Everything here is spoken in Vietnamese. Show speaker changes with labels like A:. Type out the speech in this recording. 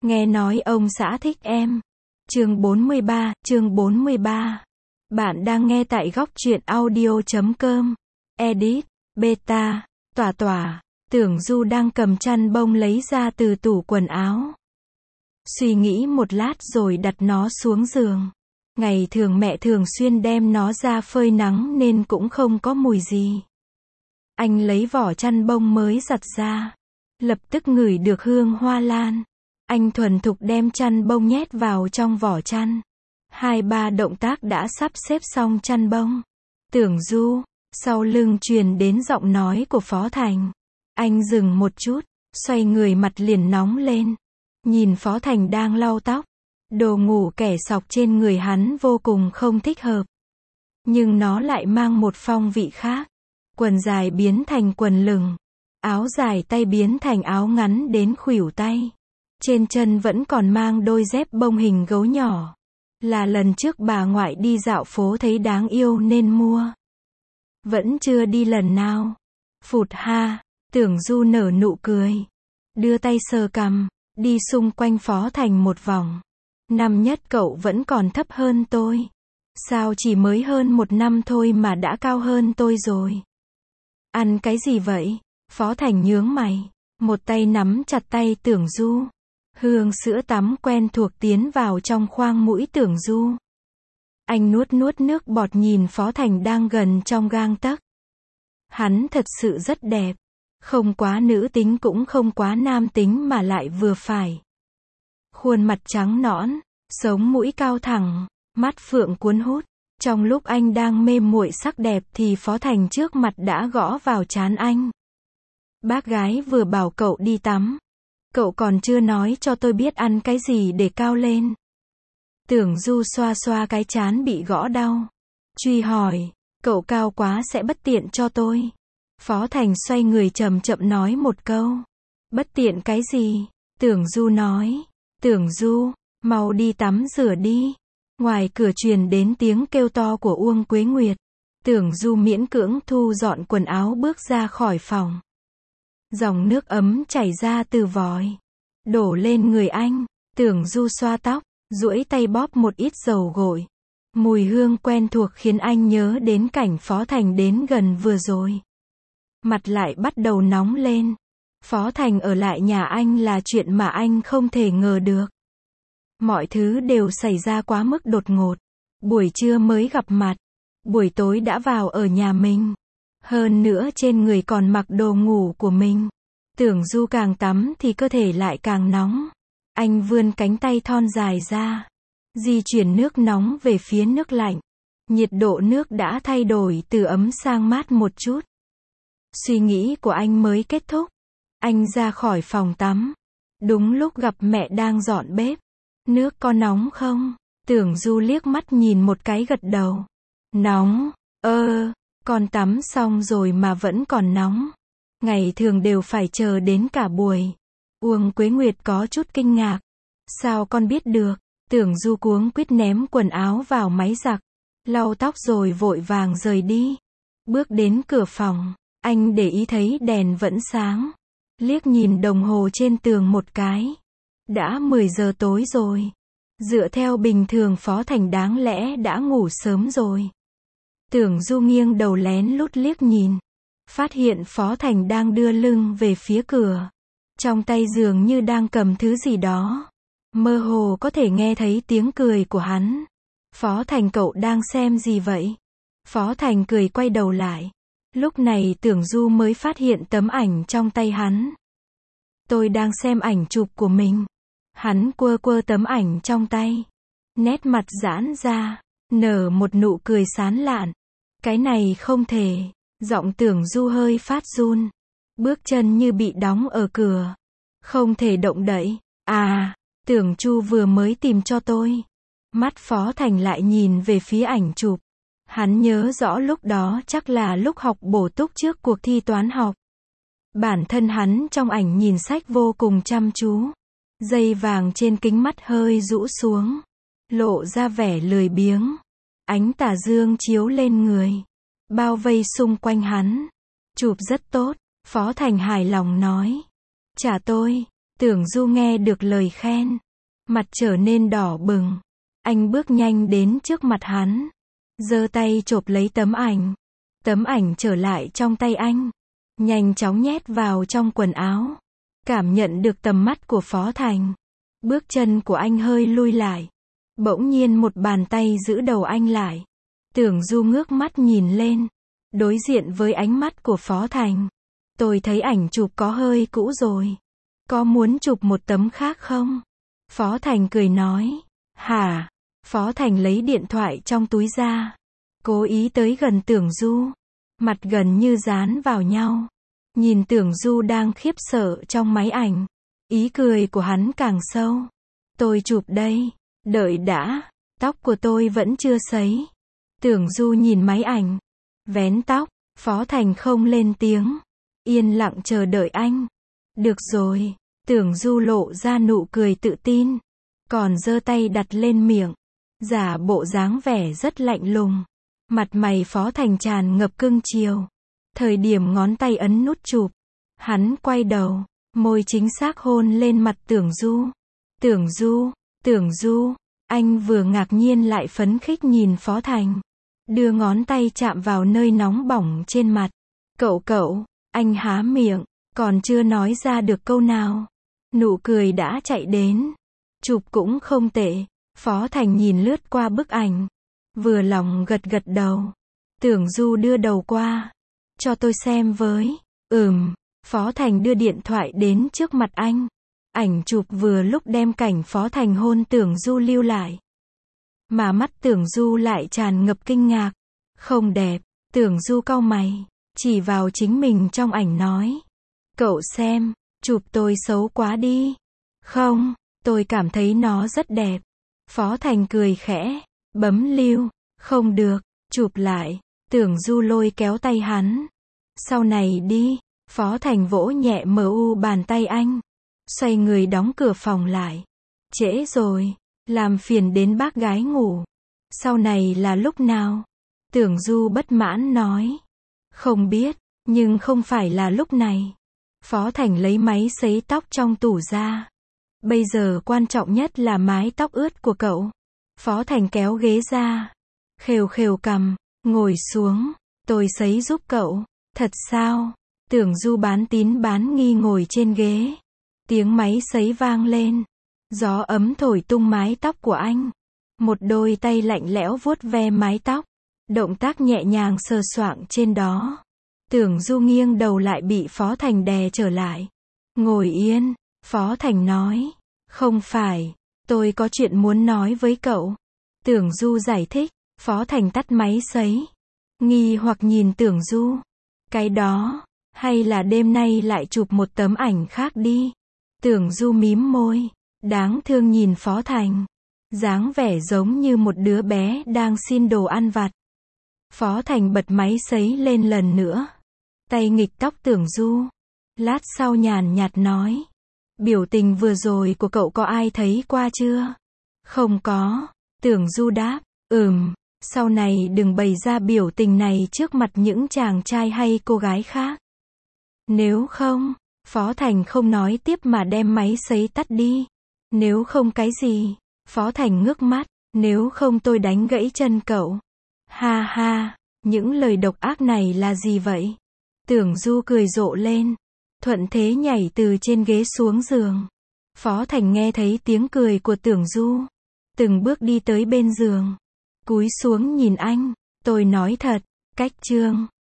A: Nghe nói ông xã thích em. Chương 43. Bạn đang nghe tại góc truyện audio.com. Edit, beta, tỏa. Tưởng Du đang cầm chăn bông lấy ra từ tủ quần áo. Suy nghĩ một lát rồi đặt nó xuống giường. Ngày thường mẹ thường xuyên đem nó ra phơi nắng nên cũng không có mùi gì. Anh lấy vỏ chăn bông mới giặt ra. Lập tức ngửi được hương hoa lan. Anh thuần thục đem chăn bông nhét vào trong vỏ chăn. 2-3 động tác đã sắp xếp xong chăn bông. Tưởng Du, sau lưng truyền đến giọng nói của Phó Thành. Anh dừng một chút, xoay người mặt liền nóng lên. Nhìn Phó Thành đang lau tóc. Đồ ngủ kẻ sọc trên người hắn vô cùng không thích hợp. Nhưng nó lại mang một phong vị khác. Quần dài biến thành quần lửng. Áo dài tay biến thành áo ngắn đến khuỷu tay. Trên chân vẫn còn mang đôi dép bông hình gấu nhỏ. Là lần trước bà ngoại đi dạo phố thấy đáng yêu nên mua. Vẫn chưa đi lần nào. Phụt ha, Tưởng Du nở nụ cười. Đưa tay sờ cằm, đi xung quanh Phó Thành một vòng. Năm nhất cậu vẫn còn thấp hơn tôi. Sao chỉ mới hơn 1 năm thôi mà đã cao hơn tôi rồi? Ăn cái gì vậy? Phó Thành nhướng mày. Một tay nắm chặt tay Tưởng Du. Hương sữa tắm quen thuộc tiến vào trong khoang mũi Tưởng Du. Anh nuốt nước bọt nhìn Phó Thành đang gần trong gang tấc. Hắn thật sự rất đẹp. Không quá nữ tính cũng không quá nam tính mà lại vừa phải. Khuôn mặt trắng nõn, sống mũi cao thẳng, mắt phượng cuốn hút. Trong lúc anh đang mê muội sắc đẹp thì Phó Thành trước mặt đã gõ vào trán anh. Bác gái vừa bảo cậu đi tắm. Cậu còn chưa nói cho tôi biết ăn cái gì để cao lên. Tưởng Du xoa xoa cái trán bị gõ đau. Truy hỏi, cậu cao quá sẽ bất tiện cho tôi. Phó Thành xoay người chậm chậm nói một câu. Bất tiện cái gì? Tưởng Du nói. Tưởng Du, mau đi tắm rửa đi. Ngoài cửa truyền đến tiếng kêu to của Uông Quế Nguyệt. Tưởng Du miễn cưỡng thu dọn quần áo bước ra khỏi phòng. Dòng nước ấm chảy ra từ vòi. Đổ lên người anh. Tưởng Du xoa tóc, duỗi tay bóp một ít dầu gội. Mùi hương quen thuộc khiến anh nhớ đến cảnh Phó Thành đến gần vừa rồi. Mặt lại bắt đầu nóng lên. Phó Thành ở lại nhà anh là chuyện mà anh không thể ngờ được. Mọi thứ đều xảy ra quá mức đột ngột. Buổi trưa mới gặp mặt. Buổi tối đã vào ở nhà mình. Hơn nữa trên người còn mặc đồ ngủ của mình. Tưởng Du càng tắm thì cơ thể lại càng nóng. Anh vươn cánh tay thon dài ra. Di chuyển nước nóng về phía nước lạnh. Nhiệt độ nước đã thay đổi từ ấm sang mát một chút. Suy nghĩ của anh mới kết thúc. Anh ra khỏi phòng tắm. Đúng lúc gặp mẹ đang dọn bếp. Nước có nóng không? Tưởng Du liếc mắt nhìn một cái gật đầu. Nóng, con tắm xong rồi mà vẫn còn nóng. Ngày thường đều phải chờ đến cả buổi. Uông Quế Nguyệt có chút kinh ngạc. Sao con biết được? Tưởng Du cuống quýt ném quần áo vào máy giặt. Lau tóc rồi vội vàng rời đi. Bước đến cửa phòng. Anh để ý thấy đèn vẫn sáng. Liếc nhìn đồng hồ trên tường một cái. Đã 10 giờ tối rồi. Dựa theo bình thường Phó Thành đáng lẽ đã ngủ sớm rồi. Tưởng Du nghiêng đầu lén lút liếc nhìn. Phát hiện Phó Thành đang đưa lưng về phía cửa. Trong tay dường như đang cầm thứ gì đó. Mơ hồ có thể nghe thấy tiếng cười của hắn. Phó Thành cậu đang xem gì vậy? Phó Thành cười quay đầu lại. Lúc này Tưởng Du mới phát hiện tấm ảnh trong tay hắn. Tôi đang xem ảnh chụp của mình. Hắn quơ tấm ảnh trong tay. Nét mặt giãn ra. Nở một nụ cười sán lạn. Cái này không thể. Giọng Tưởng Du hơi phát run. Bước chân như bị đóng ở cửa. Không thể động đậy. Tưởng Chu vừa mới tìm cho tôi. Mắt Phó Thành lại nhìn về phía ảnh chụp. Hắn nhớ rõ lúc đó chắc là lúc học bổ túc trước cuộc thi toán học. Bản thân hắn trong ảnh nhìn sách vô cùng chăm chú. Dây vàng trên kính mắt hơi rũ xuống. Lộ ra vẻ lười biếng. Ánh tà dương chiếu lên người. Bao vây xung quanh hắn. Chụp rất tốt. Phó Thành hài lòng nói. Trả tôi. Tưởng Du nghe được lời khen, mặt trở nên đỏ bừng. Anh bước nhanh đến trước mặt hắn, giơ tay chộp lấy tấm ảnh. Tấm ảnh trở lại trong tay anh, nhanh chóng nhét vào trong quần áo. Cảm nhận được tầm mắt của Phó Thành, bước chân của anh hơi lui lại. Bỗng nhiên một bàn tay giữ đầu anh lại. Tưởng Du ngước mắt nhìn lên, đối diện với ánh mắt của Phó Thành. Tôi thấy ảnh chụp có hơi cũ rồi. Có muốn chụp một tấm khác không? Phó Thành cười nói. Hả? Phó Thành lấy điện thoại trong túi ra, cố ý tới gần Tưởng Du, mặt gần như dán vào nhau. Nhìn Tưởng Du đang khiếp sợ trong máy ảnh, ý cười của hắn càng sâu. Tôi chụp đây, đợi đã, tóc của tôi vẫn chưa sấy. Tưởng Du nhìn máy ảnh, vén tóc. Phó Thành không lên tiếng, yên lặng chờ đợi anh. Được rồi. Tưởng Du lộ ra nụ cười tự tin, còn giơ tay đặt lên miệng, giả bộ dáng vẻ rất lạnh lùng. Mặt mày Phó Thành tràn ngập cưng chiều. Thời điểm ngón tay ấn nút chụp, hắn quay đầu, môi chính xác hôn lên mặt Tưởng Du. Tưởng Du, Tưởng Du, anh vừa ngạc nhiên lại phấn khích nhìn Phó Thành, đưa ngón tay chạm vào nơi nóng bỏng trên mặt. Cậu, anh há miệng, còn chưa nói ra được câu nào, nụ cười đã chạy đến. Chụp cũng không tệ. Phó Thành nhìn lướt qua bức ảnh, vừa lòng gật gật đầu. Tưởng Du đưa đầu qua, cho tôi xem với. Phó Thành đưa điện thoại đến trước mặt anh. Ảnh chụp vừa lúc đem cảnh Phó Thành hôn Tưởng Du lưu lại. Mà mắt Tưởng Du lại tràn ngập kinh ngạc. Không đẹp. Tưởng Du cau mày, chỉ vào chính mình trong ảnh nói. Cậu xem, chụp tôi xấu quá đi. Không, tôi cảm thấy nó rất đẹp. Phó Thành cười khẽ, bấm lưu. Không được, chụp lại. Tưởng Du lôi kéo tay hắn. Sau này đi. Phó Thành vỗ nhẹ bàn tay anh, xoay người đóng cửa phòng lại. Trễ rồi, làm phiền đến bác gái ngủ. Sau này là lúc nào? Tưởng Du bất mãn nói. Không biết, nhưng không phải là lúc này. Phó Thành lấy máy sấy tóc trong tủ ra. Bây giờ quan trọng nhất là mái tóc ướt của cậu. Phó Thành kéo ghế ra, khều khều cằm, ngồi xuống. Tôi sấy giúp cậu. Thật sao? Tưởng Du bán tín bán nghi ngồi trên ghế. Tiếng máy sấy vang lên. Gió ấm thổi tung mái tóc của anh. Một đôi tay lạnh lẽo vuốt ve mái tóc. Động tác nhẹ nhàng sờ soạng trên đó. Tưởng Du nghiêng đầu lại bị Phó Thành đè trở lại. Ngồi yên. Phó Thành nói. Không phải, tôi có chuyện muốn nói với cậu. Tưởng Du giải thích. Phó Thành tắt máy sấy, nghi hoặc nhìn Tưởng Du. Cái đó, hay là đêm nay lại chụp một tấm ảnh khác đi. Tưởng Du mím môi, đáng thương nhìn Phó Thành, dáng vẻ giống như một đứa bé đang xin đồ ăn vặt. Phó Thành bật máy sấy lên lần nữa, tay nghịch tóc Tưởng Du. Lát sau nhàn nhạt nói. Biểu tình vừa rồi của cậu có ai thấy qua chưa? Không có. Tưởng Du đáp. Sau này đừng bày ra biểu tình này trước mặt những chàng trai hay cô gái khác. Nếu không, Phó Thành không nói tiếp mà đem máy sấy tắt đi. Nếu không cái gì? Phó Thành ngước mắt. Nếu không tôi đánh gãy chân cậu. Ha ha, những lời độc ác này là gì vậy? Tưởng Du cười rộ lên, thuận thế nhảy từ trên ghế xuống giường. Phó Thành nghe thấy tiếng cười của Tưởng Du, từng bước đi tới bên giường, cúi xuống nhìn anh. Tôi nói thật, cách chương